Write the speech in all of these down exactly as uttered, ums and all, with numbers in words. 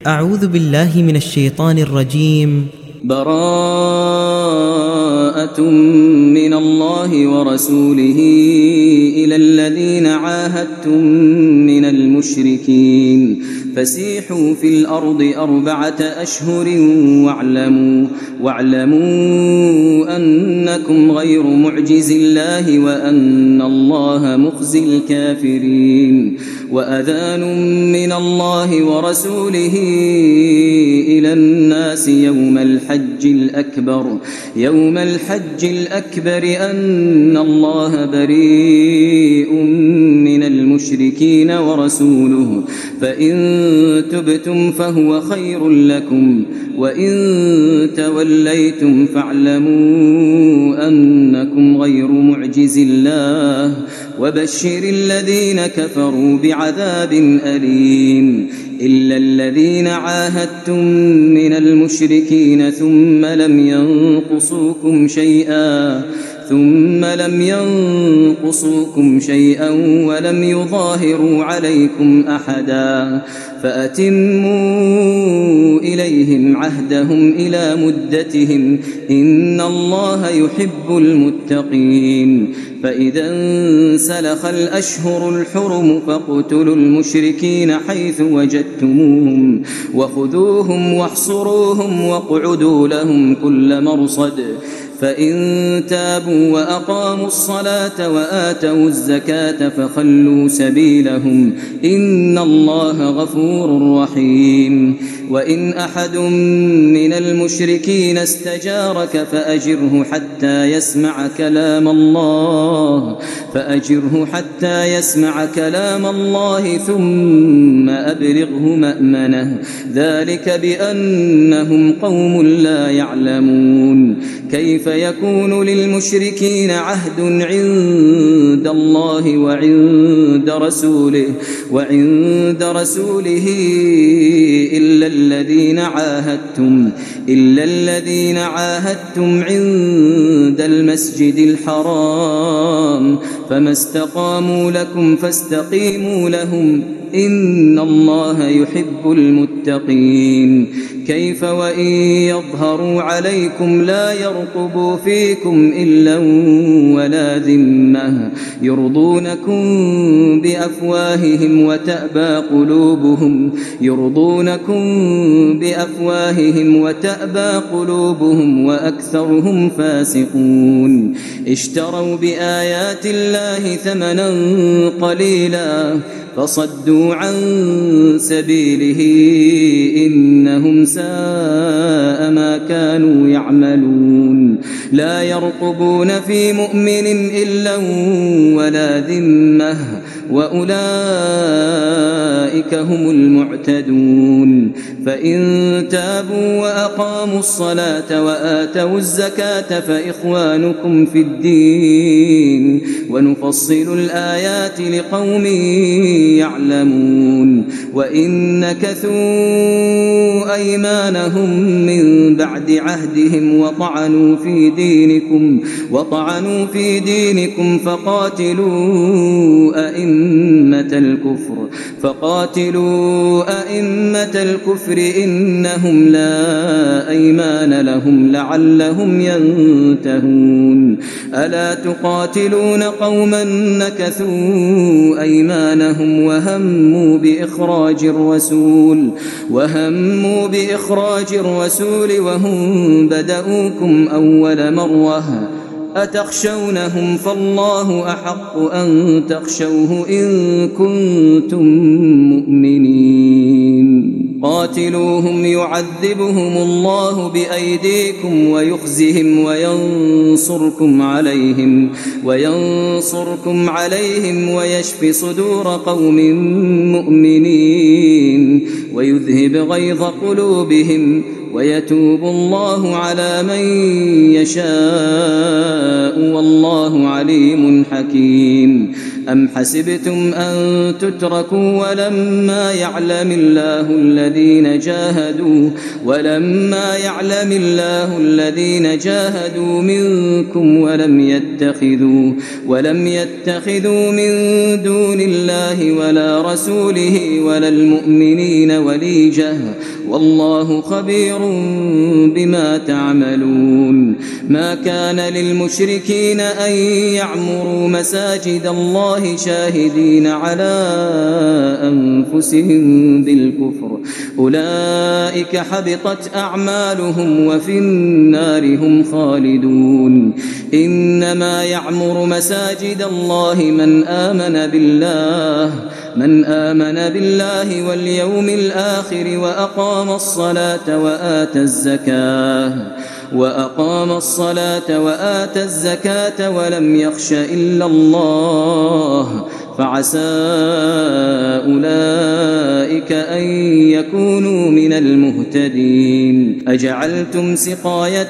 أعوذ بالله من الشيطان الرجيم. براءة من الله ورسوله إلى الذين عاهدتم من المشركين فسيحوا في الأرض أربعة أشهر واعلموا, واعلموا أنكم غير معجز الله وأن الله مخزي الكافرين. وأذان من الله ورسوله إلى الناس يوم الحج الأكبر يوم الحج الأكبر أن الله بريء من المشركين ورسوله فإن تبتم فهو خير لكم وإن توليتم فاعلموا أنكم غير معجز الله وبشر الذين كفروا بعذاب أليم. إلا الذين عاهدتم من المشركين ثم لم ينقصوكم شيئا ثم لم ينقصوكم شيئا ولم يظاهروا عليكم أحدا فأتموا إليهم عهدهم إلى مدتهم إن الله يحب المتقين. فإذا انسلخ الأشهر الحرم فاقتلوا المشركين حيث وجدتموهم وخذوهم واحصروهم واقعدوا لهم كل مرصد فإن تابوا وأقاموا الصلاة وآتوا الزكاة فخلوا سبيلهم إن الله غفور رحيم. وإن أحد من المشركين استجارك فأجره حتى يسمع كلام الله فأجره حتى يسمع كلام الله ثم أبلغه مأمنه ذلك بأنهم قوم لا يعلمون. كيف يكون للمشركين عهد عند الله وعند رسوله وعند رسوله إلا الذين عاهدتم إلا الذين عاهدتم عند المسجد الحرام فما استقاموا لكم فاستقيموا لهم إن الله يحب المتقين. كيف وإن يظهروا عليكم لا يرقبوا فيكم إلا ولا ذمة يرضونكم بأفواههم وتأبى قلوبهم يرضونكم بأفواههم وتأبى قلوبهم وأكثرهم فاسقون. اشتروا بآيات الله ثمنا قليلا فصدوا عن سبيله إنهم ساء ما كانوا يعملون. لا يرقبون في مؤمن إلا ولا ذمة وأولئك هم المعتدون. فإن تابوا وأقاموا الصلاة وآتوا الزكاة فإخوانكم في الدين ونفصل الآيات لقوم يعلمون. وإن نكثوا أيمانهم من بعد عهدهم وطعنوا في دينكم وطعنوا في دينكم فقاتلوا أئمة الكفر فقاتلوا أئمة الكفر إنهم لا أيمان لهم لعلهم ينتهون. ألا تقاتلون قوما نكثوا أيمانهم وهموا بإخراج الرسول وهموا بإخراج الرسول وهم بدؤوكم أول مرة أتخشونهم فالله أحق أن تخشوه إن كنتم مؤمنين. قاتلوهم يعذبهم الله بأيديكم ويخزهم وينصركم عليهم وينصركم عليهم ويشف صدور قوم مؤمنين ويذهب غيظ قلوبهم ويتوب الله على من يشاء والله عليم حكيم. أم حسبتم أن تتركوا ولما يعلم الله الذين جاهدوا ولما يعلم الله الذين جاهدوا منكم ولم يتخذوا ولم يتخذوا من دون الله ولا رسوله ولا المؤمنين وليجة والله خبير بما تعملون. ما كان للمشركين أن يعمروا مساجد الله شاهدين على أنفسهم بالكفر أولئك حبطت أعمالهم وفي النار هم خالدون. إنما يعمر مساجد الله من آمن بالله من آمن بالله واليوم الآخر وأقام الصلاة وآتى الزكاة وأقام الصلاة وآتى الزكاة ولم يخش إلا الله فعسى أولئك أن يكونوا من المهتدين. أجعلتم سقاية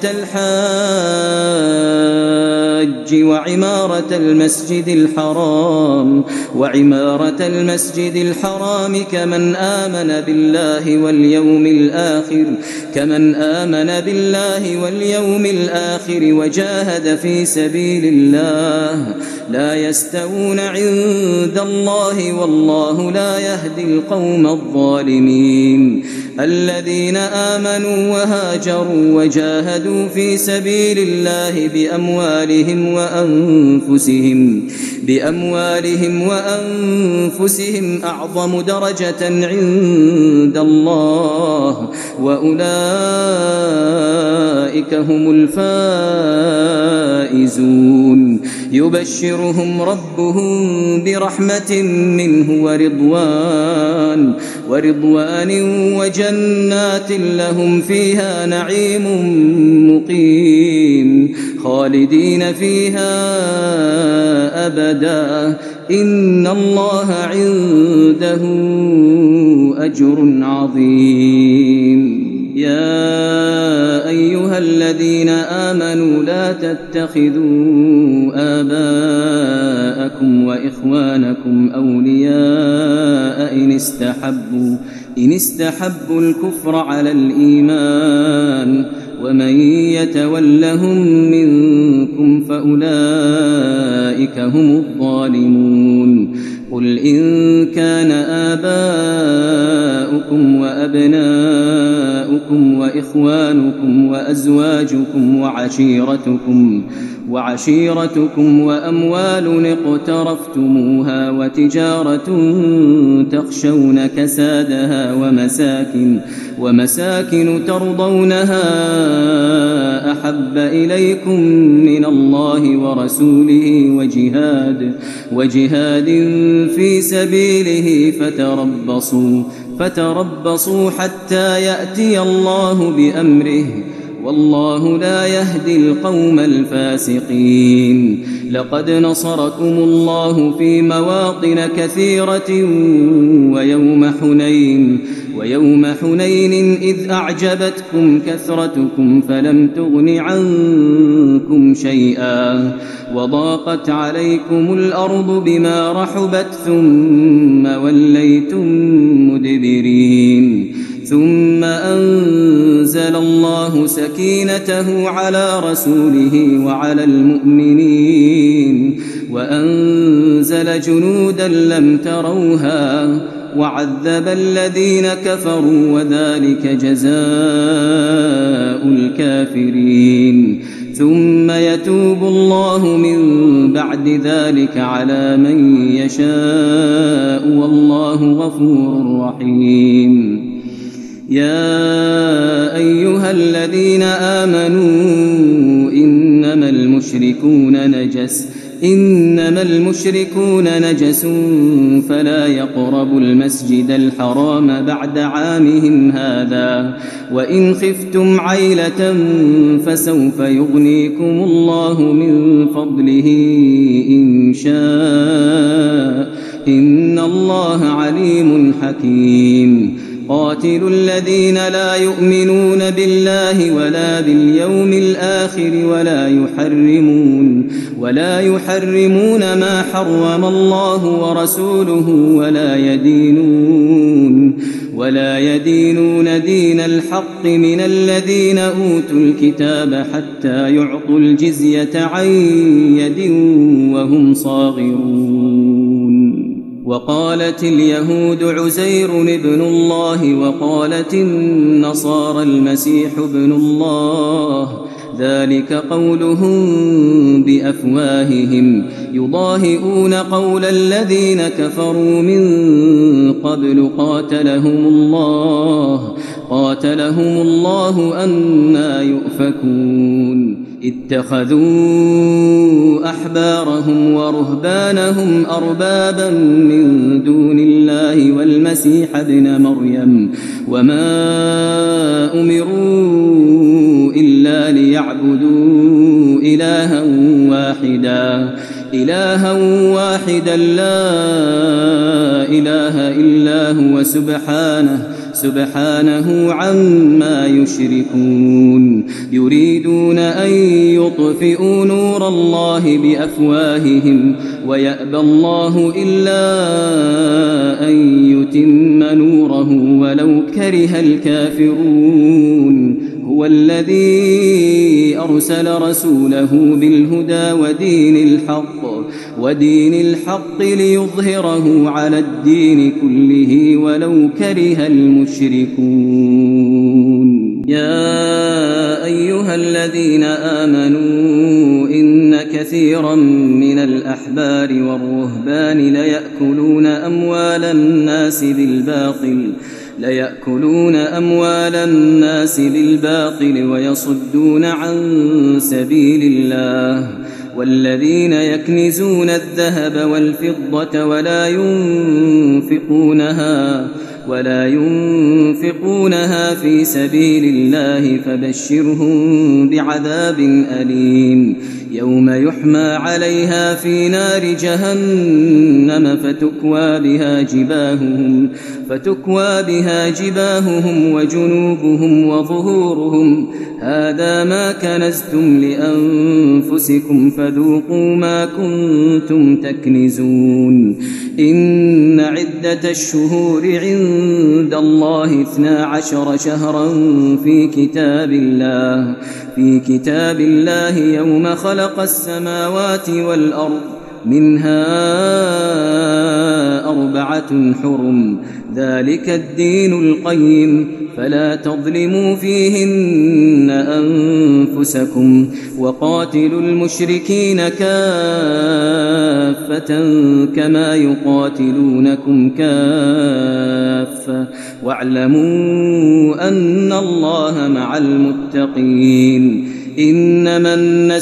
الحاج وعمارة المسجد الحرام وعمارة المسجد الحرام كمن آمن بالله واليوم الآخر كمن آمن بالله واليوم الآخر وجاهد في سبيل الله لا يستوون عند الله والله لا يهدي القوم الظالمين. الذين آمنوا وهاجروا وجاهدوا في سبيل الله بأموالهم وأنفسهم بأموالهم وأنفسهم أعظم درجة عند الله وأولئك هم الفائزون. يبشرهم ربهم برحمة منه ورضوان ورضوان وجنات لهم فيها نعيم مقيم خالدين فيها أبدا إن الله عنده أجر عظيم. يا أيها الذين آمنوا لا تتخذوا آباءكم وإخوانكم أولياء إن استحبوا إن استحبوا الكفر على الإيمان ومن يتولهم منكم فأولئك هم الظالمون. قل إن كان آباؤكم وأبناؤكم وإخوانكم وأزواجكم وعشيرتكم وعشيرتكم وأموال اقترفتموها وتجارة تخشون كسادها ومساكن ومساكن ترضونها أحب إليكم من الله ورسوله وجهاد وجهاد في سبيله فتربصوا فتربصوا حتى يأتي الله بأمره والله لا يهدي القوم الفاسقين. لقد نصركم الله في مواطن كثيرة ويوم حنين ويوم حنين إذ أعجبتكم كثرتكم فلم تغن عنكم شيئا وضاقت عليكم الأرض بما رحبت ثم وليتم مدبرين. ثم أنزل الله سكينته على رسوله وعلى المؤمنين وأنزل جنودا لم تروها وعذب الذين كفروا وذلك جزاء الكافرين. ثم يتوب الله من بعد ذلك على من يشاء والله غفور رحيم. يا أيها الذين آمنوا إنما المشركون نجس إنما المشركون نجس فلا يقربوا المسجد الحرام بعد عامهم هذا وإن خفتم عيلة فسوف يغنيكم الله من فضله إن شاء إن الله عليم حكيم. قاتلوا الذين لا يؤمنون بالله ولا باليوم الآخر ولا يحرمون ولا يحرمون ما حرم الله ورسوله ولا يدينون ولا يدينون دين الحق من الذين أوتوا الكتاب حتى يعطوا الجزية عن يد وهم صاغرون. وقالت اليهود عزير ابن الله وقالت النصارى المسيح ابن الله ذلك قولهم بأفواههم يضاهئون قول الذين كفروا من قبل قاتلهم الله قاتلهم الله أنى يؤفكون. اتخذوا أحبارهم ورهبانهم أربابا من دون الله والمسيح ابن مريم وما أمروا إلا ليعبدوا إلها واحدا إلها واحدا لا إله إلا هو سبحانه سبحانه عما يشركون. يريدون أن يطفئوا نور الله بأفواههم ويأبى الله إلا أن يتم نوره ولو كره الكافرون. هو الذي أرسل رسوله بالهدى ودين الحق ودين الحق ليظهره على الدين كله ولو كره المشركون. يا أيها الذين آمنوا إن كثيرا من الأحبار والرهبان ليأكلون أموال الناس بالباطل ليأكلون أموال الناس بالباطل ويصدون عن سبيل الله. والذين يكنزون الذهب والفضة ولا ينفقونها ولا ينفقونها في سبيل الله فبشرهم بعذاب أليم يوم يحمى عليها في نار جهنم فتكوى بها جباههم فتكوى بها جباههم وجنوبهم وظهورهم هذا ما كنزتم لأنفسكم فذوقوا ما كنتم تكنزون. إن عدة الشهور عند الله اثنا عشر شهرا في كتاب الله في كتاب الله يوم خلق السماوات والأرض منها أربعة حرم ذلك الدين القيم فلا تظلموا فيهن أنفسكم وقاتلوا المشركين كافة كما يقاتلونكم كافة واعلموا أن الله مع المتقين. إنما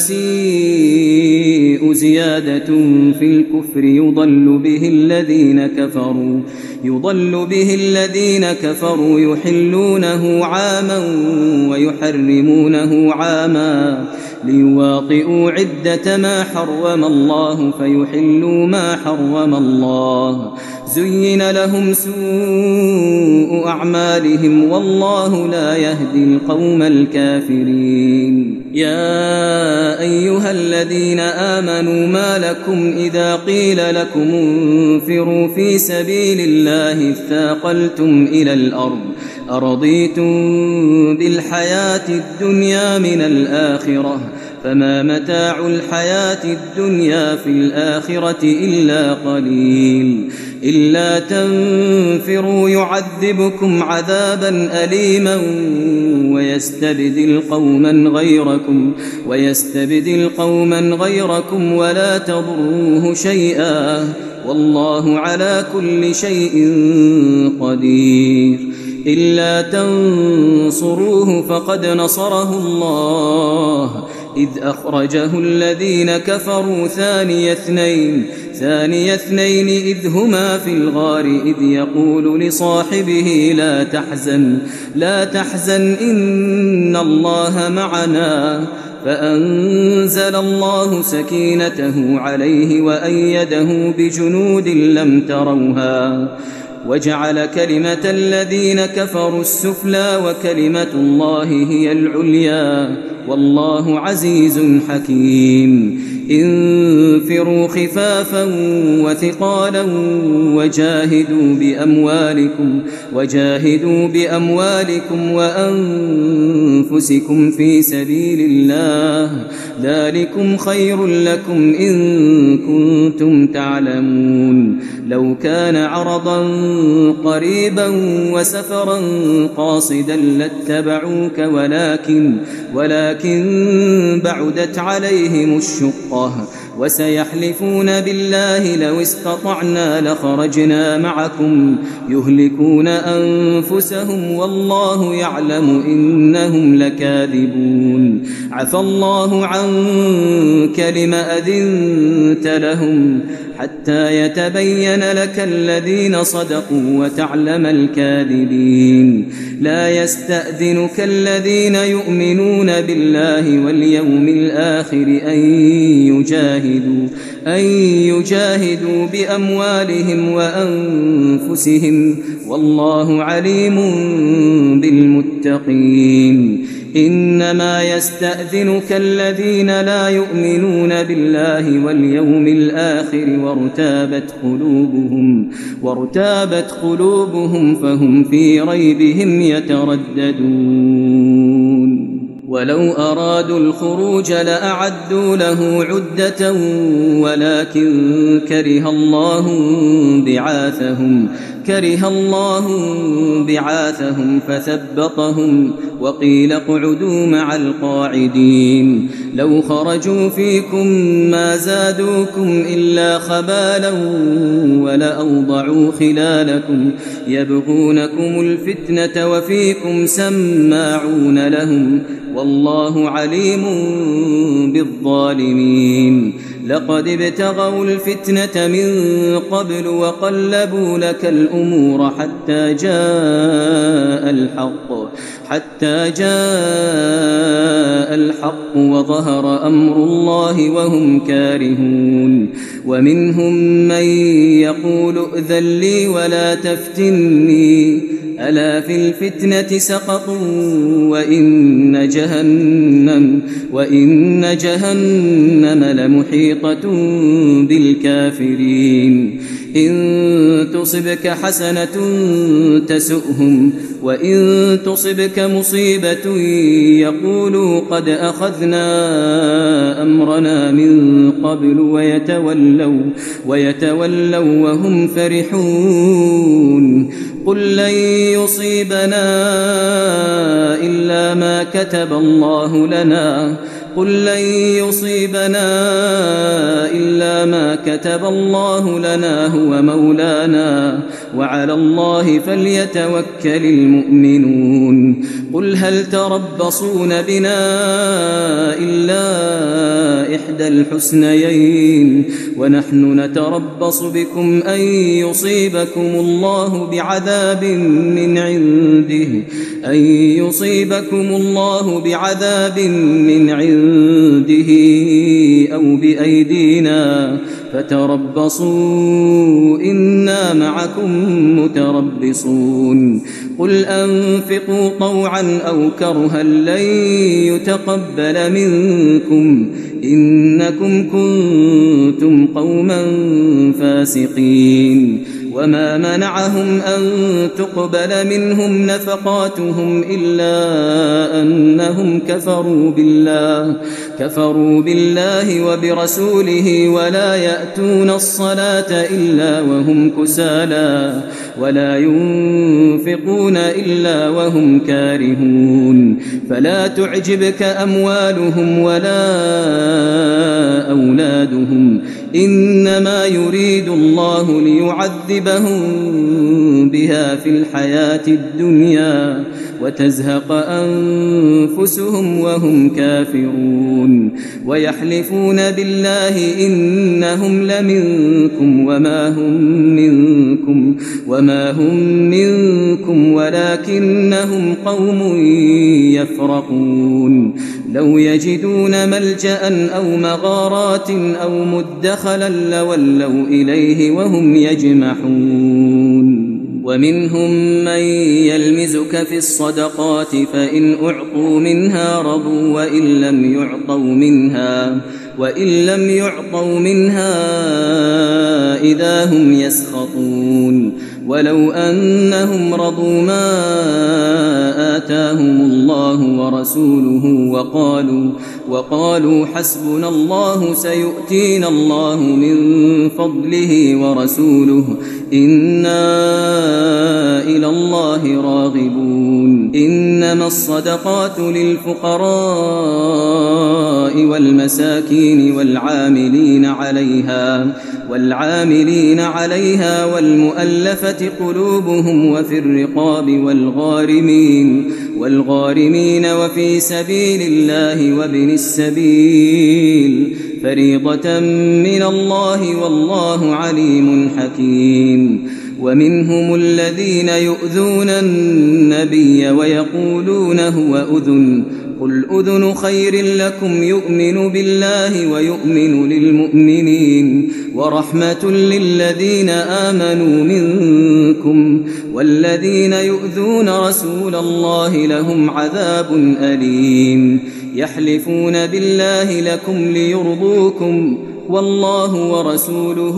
النسيء زيادة في الكفر يضل به الذين كفروا يضل به الذين كفروا يحلونه عاما ويحرمونه عاما ليواطئوا عدة ما حرم الله فيحلوا ما حرم الله. زين لهم سوء أعمالهم والله لا يهدي القوم الكافرين. يا أيها الذين آمنوا ما لكم إذا قيل لكم انفروا في سبيل الله اثاقلتم إلى الأرض أرضيتم بالحياة الدنيا من الآخرة فما متاع الحياة الدنيا في الآخرة إلا قليل. إلا تنفروا يعذبكم عذابا أليما ويستبدل قوما غيركم ويستبدل قوما غيركم ولا تضروه شيئا والله على كل شيء قدير. إلا تنصروه فقد نصره الله إذ أخرجه الذين كفروا ثاني اثنين ثاني اثنين إذ هما في الغار إذ يقول لصاحبه لا تحزن لا تحزن إن الله معنا فأنزل الله سكينته عليه وأيده بجنود لم تروها وجعل كلمة الذين كفروا السفلى وكلمة الله هي العليا والله عزيز حكيم انفروا خفافا وثقالا وجاهدوا بأموالكم وجاهدوا بأموالكم وأنفسكم في سبيل الله ذلكم خير لكم إن كنتم تعلمون لو كان عرضا قريبا وسفرا قاصدا لاتبعوك ولكن ولكن بعدت عليهم الشقة وسيحلفون بالله لو استطعنا لخرجنا معكم يهلكون أنفسهم والله يعلم إنهم لكاذبون عفى الله عنك لم أذنت لهم حتى يتبين لك الذين صدقوا وتعلم الكاذبين لا يستأذنك الذين يؤمنون بالله واليوم الآخر أن يجاهدوا أن يجاهدوا بأموالهم وأنفسهم والله عليم بالمتقين إنما يستأذنك الذين لا يؤمنون بالله واليوم الآخر وارتابت قلوبهم وارتابت قلوبهم فهم في ريبهم يترددون ولو أرادوا الخروج لأعدوا له عدة ولكن كره الله بعاثهم كره الله بعاثهم فثبطهم وقيل اقعدوا مع القاعدين لو خرجوا فيكم ما زادوكم إلا خبالا ولأوضعوا خلالكم يبغونكم الفتنة وفيكم سماعون لهم والله عليم بالظالمين لقد ابتغوا الفتنة من قبل وقلبوا لك الأمور حتى جاء الحق حتى جاء الحق وظهر أمر الله وهم كارهون ومنهم من يقول ائذن لي ولا تفتني ألا في الفتنة سقطوا وإن جهنم وإن جهنم لمحيطة بالكافرين إن تصبك حسنة تسؤهم وإن تصبك مصيبة يقولوا قد أخذنا أمرنا من قبل ويتولوا ويتولوا وهم فرحون قل لن يصيبنا إلا ما كتب الله لنا قل لن يصيبنا إلا ما كتب الله لنا هو مولانا وعلى الله فليتوكل المؤمنون قل هل تربصون بنا إلا إحدى الحسنيين ونحن نتربص بكم أن يصيبكم الله بعذاب من عنده أن يصيبكم الله بعذاب من عنده أو بأيدينا فتربصوا إنا معكم متربصون قل أنفقوا طوعا أو كرها لن يتقبل منكم إنكم كنتم قوما فاسقين وما منعهم أن تقبل منهم نفقاتهم إلا أنهم كفروا بالله كفروا بالله وبرسوله ولا يأتون الصلاة إلا وهم كسالى ولا ينفقون إلا وهم كارهون فلا تعجبك أموالهم ولا أولادهم إنما يريد الله ليعذبهم بها في الحياة الدنيا وتزهق أنفسهم وهم كافرون ويحلفون بالله إنهم لمنكم وما هم منكم وما هم منكم ولكنهم قوم يفرقون لو يجدون ملجأ أو مغارات أو مدخلا لولوا إليه وهم يجمحون ومنهم من يلمزك في الصدقات فإن أعطوا منها رضوا وإن لم يعطوا منها وإن لم يعطوا منها إذا هم يسخطون ولو أنهم رضوا ما آتاهم الله ورسوله وقالوا وقالوا حسبنا الله سيؤتينا الله من فضله ورسوله إنا إلى الله راغبون إنما الصدقات للفقراء والمساكين والعاملين عليها والعاملين عليها والمؤلفة قلوبهم وفي الرقاب والغارمين والغارمين وفي سبيل الله وابن السبيل فريضة من الله والله عليم حكيم ومنهم الذين يؤذون النبي ويقولون هو أذن قل أذن خير لكم يؤمن بالله ويؤمن للمؤمنين ورحمة للذين آمنوا منكم والذين يؤذون رسول الله لهم عذاب أليم يحلفون بالله لكم ليرضوكم والله ورسوله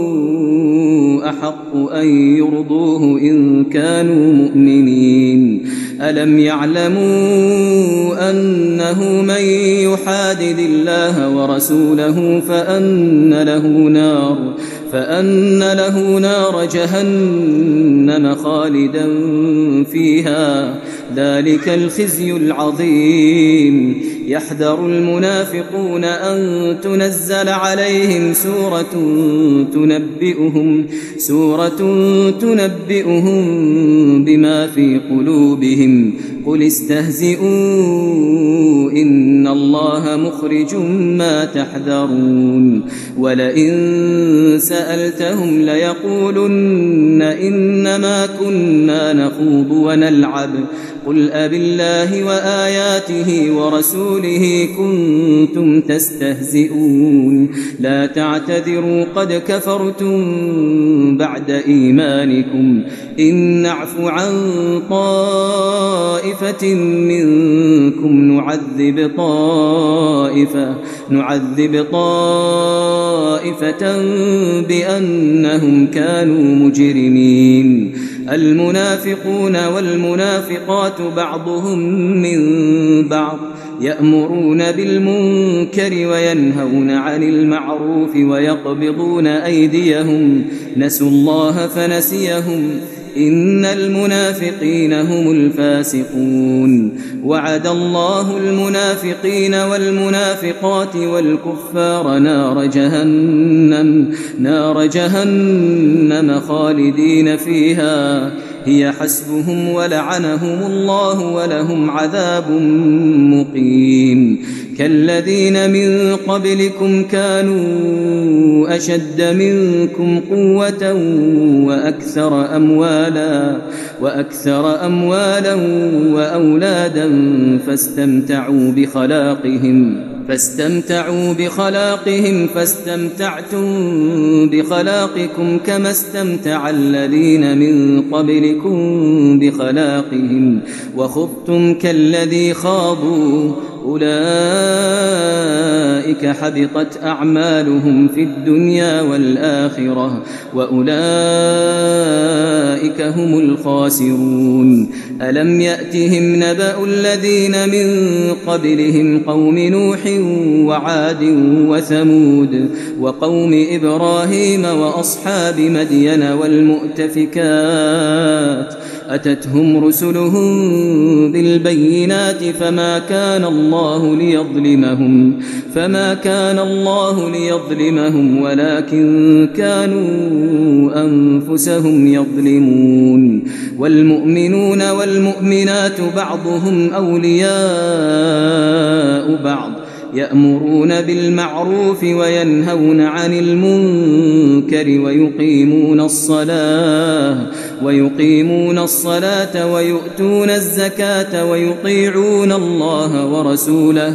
أحق أن يرضوه إن كانوا مؤمنين ألم يعلموا أنه من يحادد الله ورسوله فأن له نار فأن له نار جهنم خالدا فيها ذلك الخزي العظيم يحذر المنافقون أن تنزل عليهم سورة تنبئهم سورة تنبئهم بما في قلوبهم قل استهزئوا إن الله مخرج ما تحذرون ولئن سألتهم ليقولن إنما كنا نخوض ونلعب قل أبالله وآياته ورسوله كنتم تستهزئون لا تعتذروا قد كفرتم بعد إيمانكم إن نعف عن طائفة منكم نعذب طائفة نعذب طائفة بأنهم كانوا مجرمين المنافقون والمنافقات بعضهم من بعض يأمرون بالمنكر وينهون عن المعروف ويقبضون أيديهم نسوا الله فنسيهم إن المنافقين هم الفاسقون وعد الله المنافقين والمنافقات والكفار نار جهنم نار جهنم خالدين فيها هي حسبهم ولعنهم الله ولهم عذاب مقيم كالذين من قبلكم كانوا أشد منكم قوة وأكثر أموالا وأكثر أموالا وأولادا فاستمتعوا بخلاقهم فاستمتعوا بخلاقهم فاستمتعتم بخلاقكم كما استمتع الذين من قبلكم بخلاقهم وخضتم كالذي خاضوا أولئك حبطت أعمالهم في الدنيا والآخرة وأولئك هم الخاسرون ألم يأتهم نبأ الذين من قبلهم قوم نوح وعاد وثمود وقوم إبراهيم وأصحاب مدين والمؤتفكات أتتهم رسلهم بالبينات فما كان الله ليظلمهم فما كان الله ليظلمهم ولكن كانوا أنفسهم يظلمون والمؤمنون والمؤمنات بعضهم أولياء بعض يأمرون بالمعروف وينهون عن المنكر ويقيمون الصلاة ويقيمون الصلاة ويؤتون الزكاة ويطيعون الله ورسوله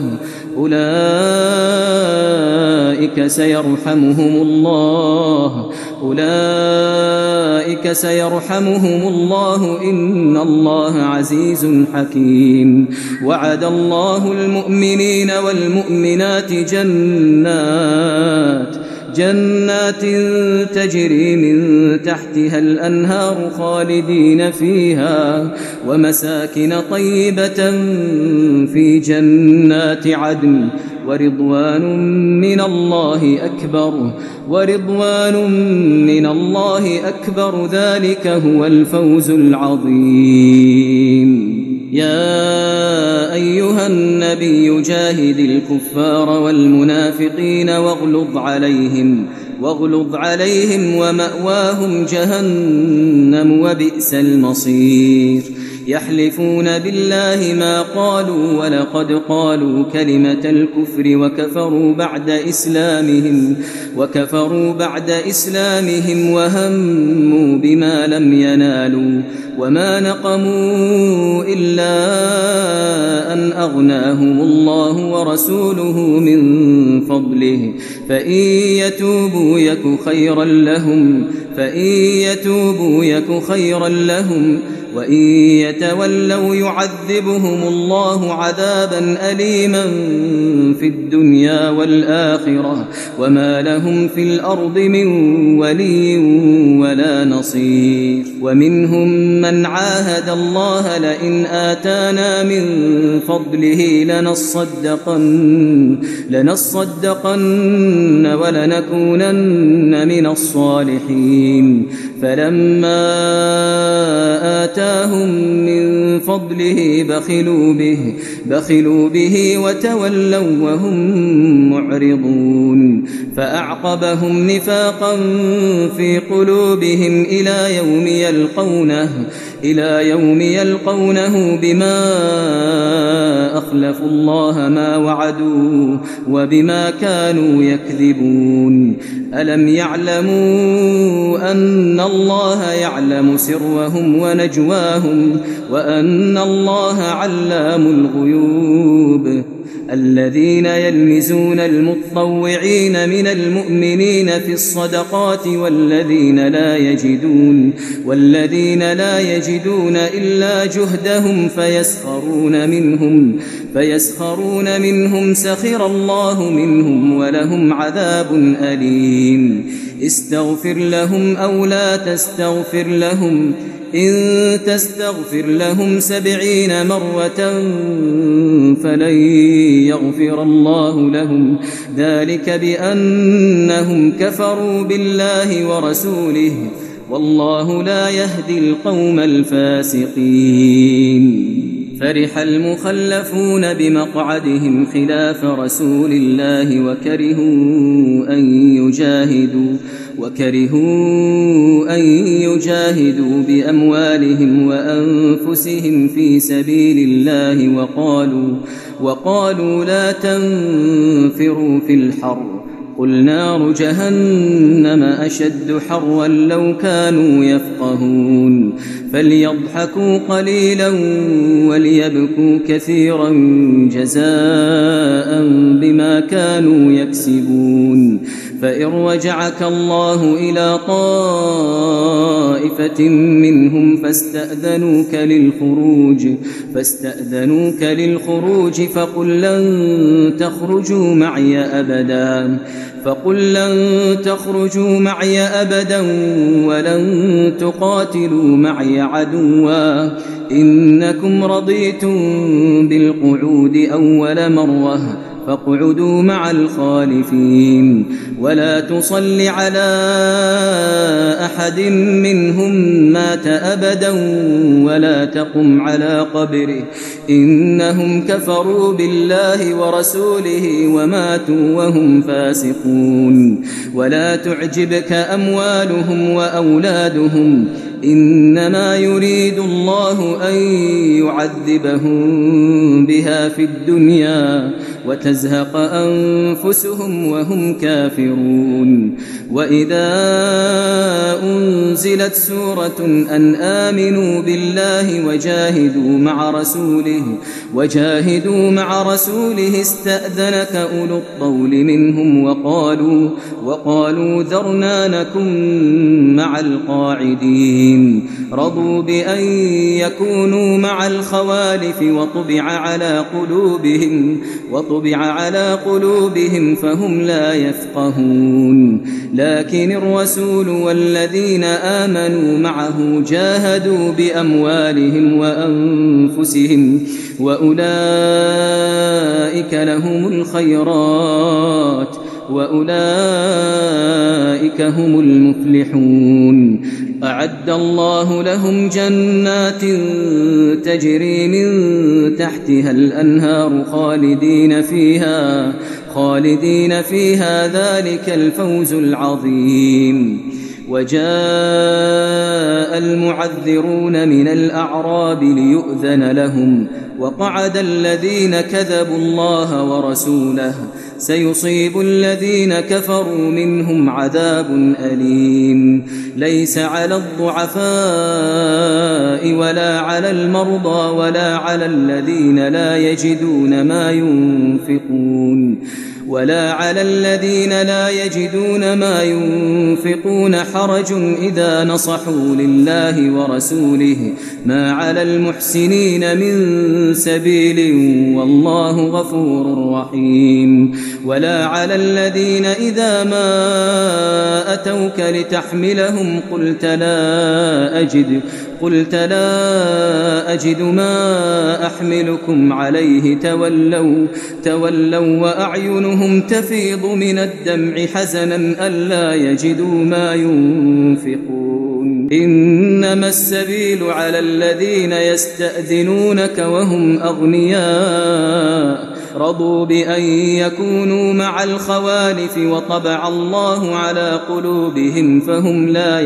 أولئك سيرحمهم الله أولئك سيرحمهم الله إن الله عزيز حكيم. وعد الله المؤمنين والمؤمنات جنات جنات تجري من تحتها الأنهار خالدين فيها ومساكن طيبة في جنات عدن ورضوان من الله أكبر ورضوان من الله أكبر ذلك هو الفوز العظيم. يا أيها النبي جاهد الكفار والمنافقين واغلظ عليهم واغلظ عليهم ومأواهم جهنم وبئس المصير. يحلفون بالله ما قالوا ولقد قالوا كلمة الكفر وكفروا بعد إسلامهم وكفروا بعد إسلامهم وهموا بما لم ينالوا وما نقموا إلا أن أغناهم الله ورسوله من فضله فإن يتوبوا يك خيرا لهم فإن يتوبوا يك خيرا لهم وإن يتولوا يعذبهم الله عذابا أليما في الدنيا والآخرة وما لهم في الأرض من ولي ولا نصير. ومنهم من عاهد الله لئن آتانا من فضله لنصدقن لنصدقن ولنكونن من الصالحين فلما آتاهم من فضله بخلوا به بخلوا به وتولوا وهم معرضون فأعقبهم نفاقا في قلوبهم إلى يوم يلقونه إلى يوم يلقونه بما أخلفوا الله ما وعدوا وبما كانوا يكذبون. ألم يعلموا أن الله يعلم سرهم ونجواهم وأن الله علام الغيوب. الذين يلمزون المتطوعين من المؤمنين في الصدقات والذين لا يجدون والذين لا يجدون إلا جهدهم فيسخرون منهم فيسخرون منهم سخر الله منهم ولهم عذاب أليم. استغفر لهم أو لا تستغفر لهم إن تستغفر لهم سبعين مرة فلن يغفر الله لهم ذلك بأنهم كفروا بالله ورسوله والله لا يهدي القوم الفاسقين. فرح المخلفون بمقعدهم خلاف رسول الله وكرهوا أن يجاهدوا وكرهوا أن يجاهدوا بأموالهم وأنفسهم في سبيل الله وقالوا وقالوا لا تنفروا في الحر قل نار جهنم أشد حرا لو كانوا يفقهون فليضحكوا قليلا وليبكوا كثيرا جزاء بما كانوا يكسبون. فإن رجعك الله إلى طائفة منهم فاستأذنوك للخروج فاستأذنوك للخروج فقل لن تخرجوا معي أبدا فقل لن تخرجوا معي أبدا ولن تقاتلوا معي عدوا إنكم رضيتم بالقعود أول مرة فاقعدوا مع الخالفين ولا تصل على أحد منهم مات أبدا ولا تقم على قبره إنهم كفروا بالله ورسوله وماتوا وهم فاسقون. ولا تعجبك أموالهم وأولادهم إنما يريد الله أن يعذبهم بها في الدنيا وتزهق أنفسهم وهم كافرون. وإذا أنزلت سورة أن آمنوا بالله وجاهدوا مع رسوله وجاهدوا مع رسوله استأذنك أولو الطول منهم وقالوا وقالوا ذرنا نكن مع القاعدين. رضوا بأن يكونوا مع الخوالف وطبع على قلوبهم وطبع على قلوبهم فهم لا يفقهون. لكن الرسول والذين آمنوا معه جاهدوا بأموالهم وأنفسهم وأولئك لهم الخيرات وأولئك هم المفلحون. أعد الله لهم جنات تجري من تحتها الأنهار خالدين فيها خالدين فيها ذلك الفوز العظيم. وجاء المعذرون من الأعراب ليؤذن لهم وقعد الذين كذبوا الله ورسوله سيصيب الذين كفروا منهم عذاب أليم. ليس على الضعفاء ولا على المرضى ولا على الذين لا يجدون ما ينفقون ولا على الذين لا يجدون ما ينفقون حرج إذا نصحوا لله ورسوله ما على المحسنين من سبيل والله غفور رحيم. ولا على الذين إذا ما أتوك لتحملهم قلت لا أجد قلت لا أجد ما أحملكم عليه تولوا تولوا وأعينهم تفيض من الدمع حزنا ألا يجدوا ما ينفقون. إنما السبيل على الذين يستأذنونك وهم أغنياء رضوا بأن يكونوا مع الخوالف وطبع الله على قلوبهم فهم لا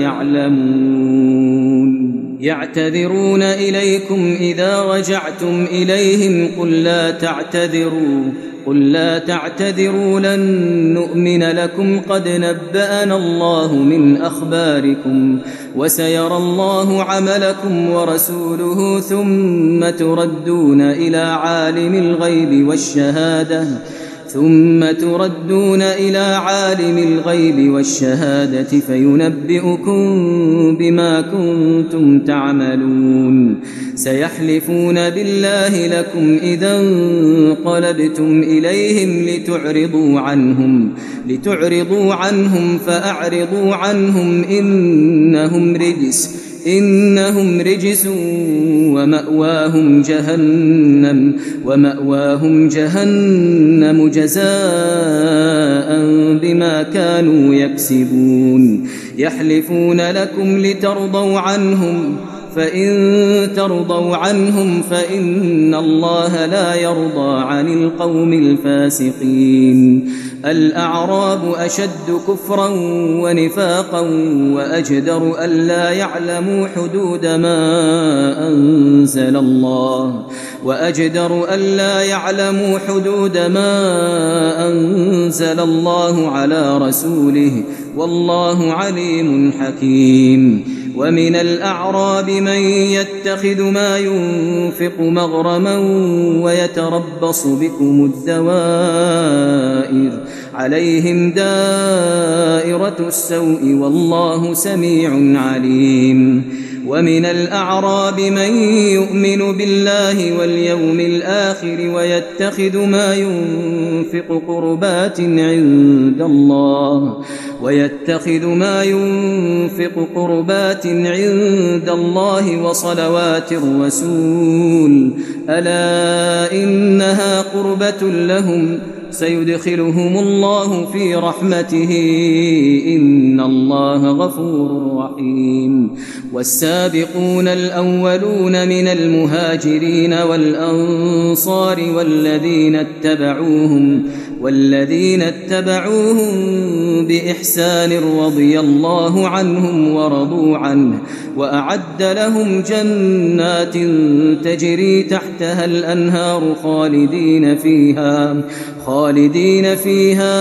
يعلمون. يعتذرون إليكم إذا رجعتم إليهم قل لا تعتذروا قل لا تعتذروا لن نؤمن لكم قد نبأنا الله من أخباركم وسيرى الله عملكم ورسوله ثم تردون إلى عالم الغيب والشهادة ثم تردون إلى عالم الغيب والشهادة فينبئكم بما كنتم تعملون. سيحلفون بالله لكم إذا انقلبتم إليهم لتعرضوا عنهم لتعرضوا عنهم فأعرضوا عنهم إنهم رجس إنهم رجس ومأواهم جهنم ومأواهم جهنم جزاء بما كانوا يكسبون. يحلفون لكم لترضوا عنهم فإن ترضوا عنهم فإن الله لا يرضى عن القوم الفاسقين. الأعراب أشد كفرا ونفاقا وأجدر ألا يعلموا حدود ما أنزل الله وأجدر ألا يعلموا حدود ما أنزل الله على رسوله والله عليم حكيم. ومن الأعراب من يتخذ ما ينفق مغرما ويتربص بكم الدوائر عليهم دائرة السوء والله سميع عليم. ومن الأعراب من يؤمن بالله واليوم الآخر ويتخذ ما ينفق قربات عند الله ويتخذ ما ينفق قربات عند الله وصلوات الرسول ألا إنها قربة لهم سيدخلهم الله في رحمته إن الله غفور رحيم. والسابقون الأولون من المهاجرين والأنصار والذين اتبعوهم والذين اتبعوهم بإحسان رضي الله عنهم ورضوا عنه وأعد لهم جنات تجري تحتها الأنهار خالدين فيها خالدين فيها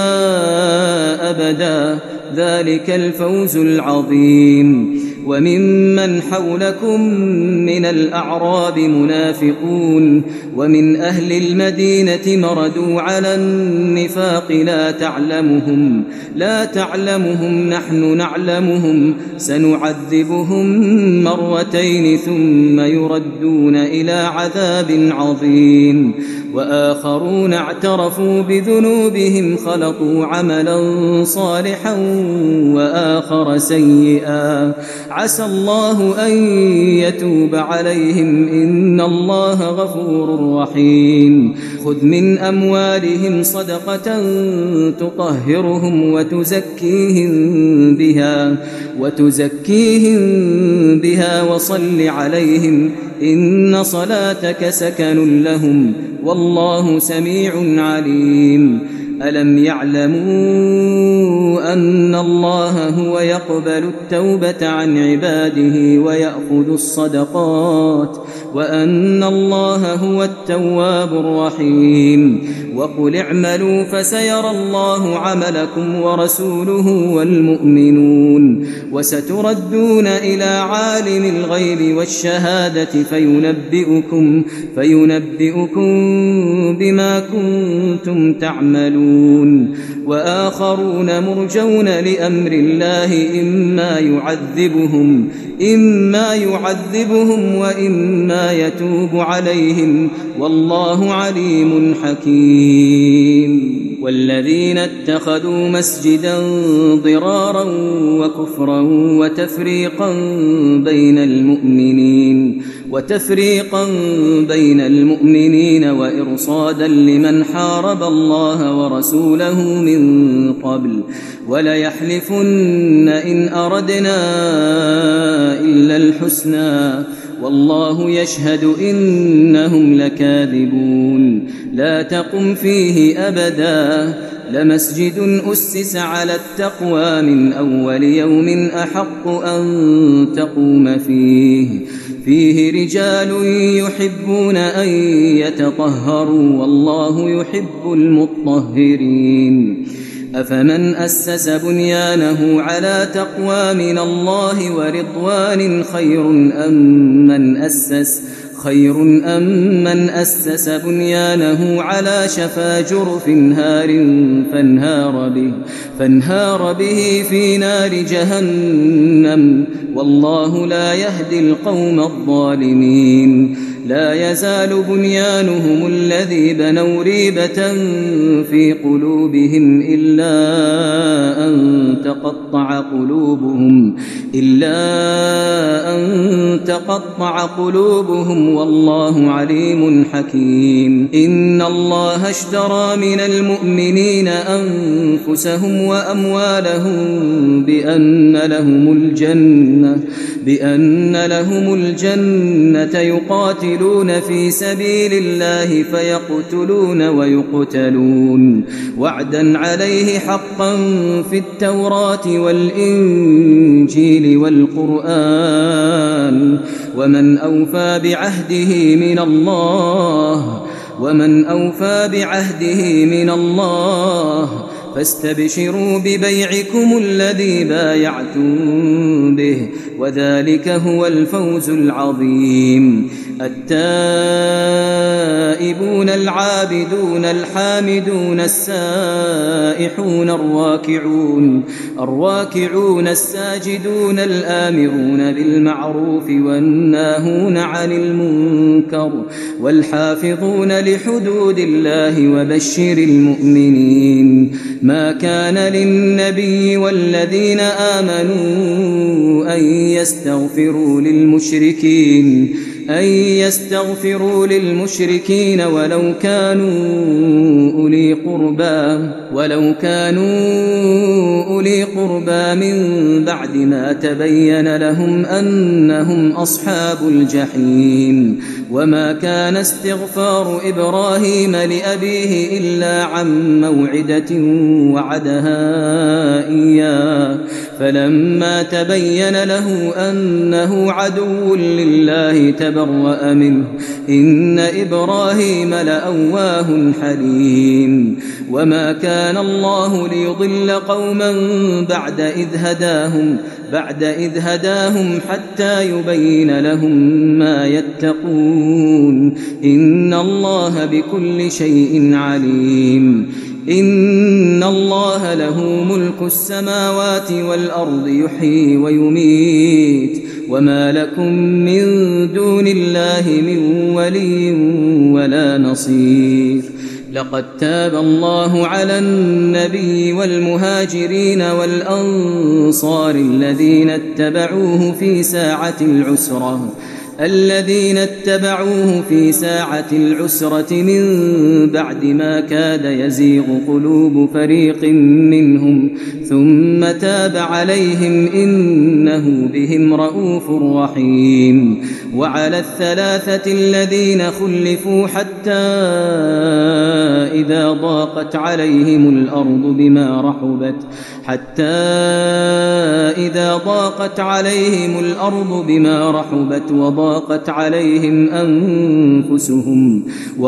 أبدا ذلك الفوز العظيم. وممن حولكم من الأعراب منافقون ومن أهل المدينة مردوا على النفاق لا تعلمهم لا تعلمهم نحن نعلمهم سنعذبهم مرتين ثم يردون إلى عذاب عظيم. وآخرون اعترفوا بذنوبهم خلطوا عملا صالحا وآخر سيئا عسى الله أن يتوب عليهم إن الله غفور رحيم. خذ من أموالهم صدقة تطهرهم وتزكيهم بها وتزكيهم بها وصل عليهم إن صلاتك سكن لهم والله سميع عليم. ألم يعلموا أن الله هو يقبل التوبة عن عباده ويأخذ الصدقات وأن الله هو التواب الرحيم. وقل اعملوا فسيرى الله عملكم ورسوله والمؤمنون وستردون إلى عالم الغيب والشهادة فينبئكم, فينبئكم بما كنتم تعملون. وآخرون مرجون لأمر الله إما يعذبهم إما يعذبهم وإما يتوب عليهم والله عليم حكيم. والذين اتخذوا مسجدا ضرارا وكفرا وتفريقا بين المؤمنين وتفريقا بين المؤمنين وإرصادا لمن حارب الله ورسوله من قبل وليحلفن إن أردنا إلا الحسنى والله يشهد إنهم لكاذبون. لا تقم فيه أبدا لمسجد أسس على التقوى من أول يوم أحق أن تقوم فيه فيه رجال يحبون أن يتطهروا والله يحب المطهرين. أفمن أسس بنيانه على تقوى من الله ورضوان خير أم من أسس خير أم من أسس بنيانه على شفا جرف هار فانهار به, فانهار به في نار جهنم والله لا يهدي القوم الظالمين. لا يزال بنيانهم الذي بنوا ريبة في قلوبهم إلا أن تقطع قلوبهم إلا أن تقطع قلوبهم والله عليم حكيم. إن الله اشترى من المؤمنين أنفسهم وأموالهم بأن لهم الجنة بأن لهم الجنة يقاتلون في سبيل الله فيقتلون ويقتلون وعدا عليه حقا في التوراة والإنجيل والقرآن ومن أوفى بعهده من الله ومن أوفى بعهده من الله فاستبشروا ببيعكم الذي بايعتم به وذلك هو الفوز العظيم. التائبون العابدون الحامدون السائحون الراكعون الراكعون الساجدون الآمرون بالمعروف والناهون عن المنكر والحافظون لحدود الله وبشر المؤمنين. ما كان للنبي والذين آمنوا أن يستغفروا للمشركين أن يستغفروا للمشركين ولو كانوا أولي قربى ولو كانوا أولي قربى من بعد ما تبين لهم أنهم أصحاب الجحيم. وما كان استغفار إبراهيم لأبيه إلا عن موعدة وعدها إياه فلما تبين له أنه عدو لله تبرأ منه إن إبراهيم لأواه حليم. وما كان الله ليضل قوما بعد إذ هداهم بعد إذ هداهم حتى يبين لهم ما يتقون إن الله بكل شيء عليم. إن الله له ملك السماوات والأرض يحيي ويميت وما لكم من دون الله من ولي ولا نصير. لقد تاب الله على النبي والمهاجرين والأنصار الذين اتبعوه في ساعة العسرة الذين اتبعوه في ساعة العسرة من بعد ما كاد يزيغ قلوب فريق منهم ثم تاب عليهم إنه بهم رءوف رحيم. وعلى الثلاثة الذين خلفوا حتى إذا ضاقت عليهم الأرض بما رحبت حتى إذا ضاقت عليهم الأرض بما رحبت وضاقت عليهم أنفسهم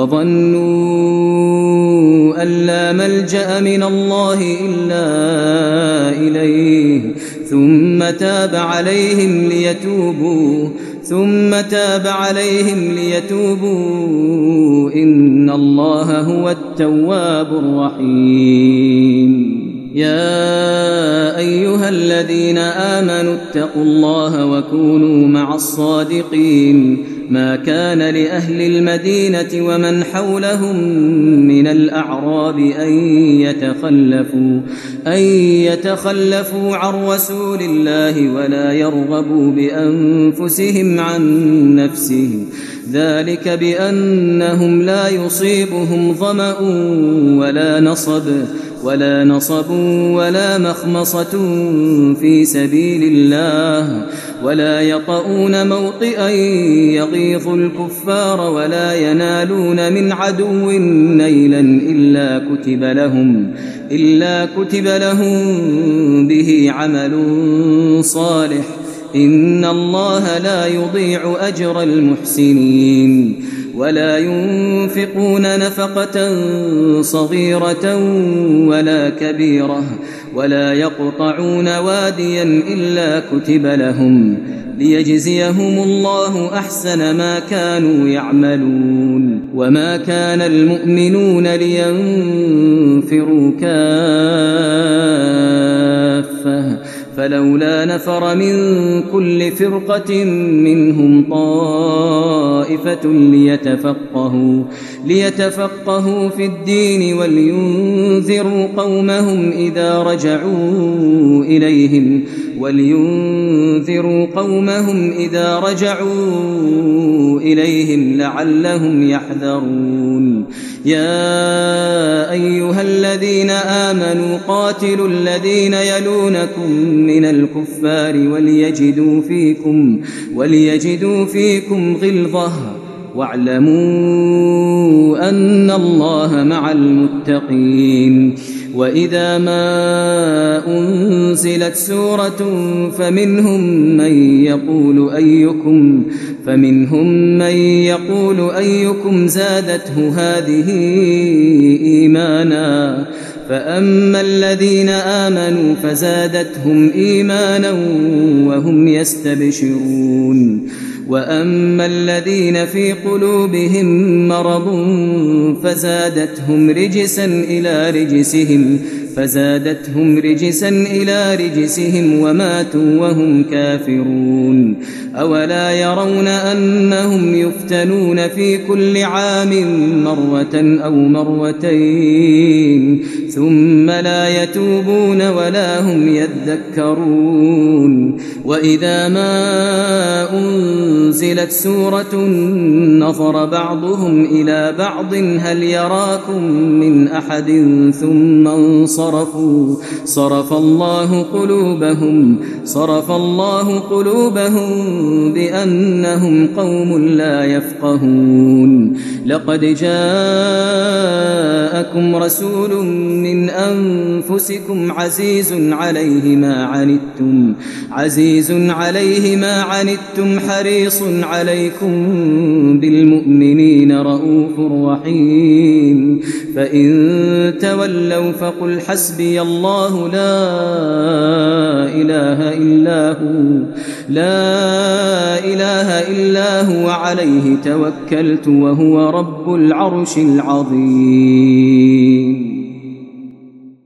وظنوا أن لا ملجأ من الله إلا إليه ثم تاب عليهم ليتوبوا ثم تاب عليهم ليتوبوا إن الله هو التواب الرحيم. يا أيها الذين آمنوا اتقوا الله وكونوا مع الصادقين. ما كان لأهل المدينة ومن حولهم من الأعراب أن يتخلفوا أن يتخلفوا عن رسول الله ولا يرغبوا بأنفسهم عن نفسه ذلك بأنهم لا يصيبهم ظمأ ولا نصب ولا نصب ولا مخمصة في سبيل الله ولا يطؤون موطئا يغيظ الكفار ولا ينالون من عدو نيلا إلا كتب لهم إلا كتب لهم به عمل صالح إن الله لا يضيع أجر المحسنين. ولا ينفقون نفقة صغيرة ولا كبيرة ولا يقطعون واديا إلا كتب لهم ليجزيهم الله أحسن ما كانوا يعملون. وما كان المؤمنون لينفروا كافة فلولا نفر من كل فرقة منهم طائفة ليتفقهوا, ليتفقهوا في الدين ولينذروا قومهم إذا رجعوا إليهم ولينذروا قومهم إذا رجعوا إليهم لعلهم يحذرون. يا أيها الذين آمنوا قاتلوا الذين يلونكم من الكفار وليجدوا فيكم, وليجدوا فيكم غلظة واعلموا أن الله مع المتقين. وإذا ما أنزلت سورة فمنهم من يقول أيكم فمنهم من يقول أيكم زادته هذه إيمانا فأما الذين آمنوا فزادتهم إيمانا وهم يستبشرون. وأما الذين في قلوبهم مرض فزادتهم رجسا إلى رجسهم فزادتهم رجسا إلى رجسهم وماتوا وهم كافرون أولا يرون أنهم يفتنون في كل عام مرة أو مرتين ثم لا يتوبون ولا هم يذكرون وإذا ما أنزلت سورة نظر بعضهم إلى بعض هل يراكم من أحد ثم انصرفوا صرف الله قلوبهم صرف الله قلوبهم بأنهم قوم لا يفقهون لقد جاءكم رسول من أنفسكم عزيز عليه ما عنتم عزيز عليه ما عنتم حريص عليكم بالمؤمنين رؤوف رحيم فإن تولوا فقل حسبي الله لا إله إلا هو لا إله إلا هو عليه توكلت وهو رب العرش العظيم.